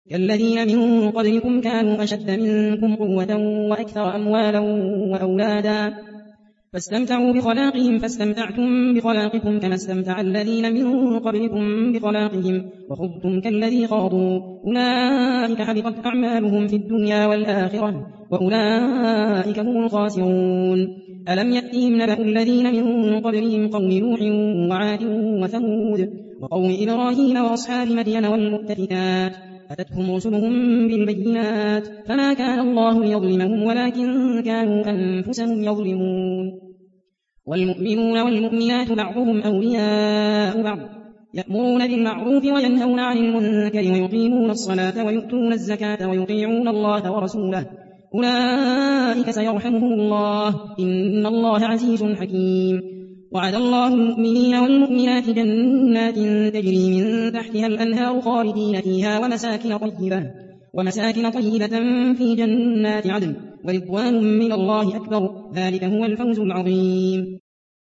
كالذين من قبلكم كانوا أشد منكم قوة وأكثر أموالا وأولادا فاستمتعوا بخلاقهم فاستمتعتم بخلاقكم كما استمتع الذين من قبلكم بخلاقهم وخضتم كالذي خاضوا أولئك حبطت أعمالهم في الدنيا والآخرة وأولئك هم الخاسرون ألم يأتهم نبأ الذين من قبلهم قوم نوح وعاد وثمود وقوم إبراهيم وأصحاب مدين والمؤتفكات أتتهم رسلهم بالبينات فما كان الله ليظلمهم ولكن كانوا أنفسهم يظلمون والمؤمنون والمؤمنات بعضهم أولياء بعض يأمرون بالمعروف وينهون عن المنكر ويقيمون الصلاة ويؤتون الزكاة ويطيعون الله ورسوله أولئك سيرحمهم الله إن الله عزيز حكيم وعد الله المؤمنين والمؤمنات جنات تجري من تحتها الأنهار خالدين فيها ومساكن طيبة في جنات عدن ورضوان من الله أكبر ذلك هو الفوز العظيم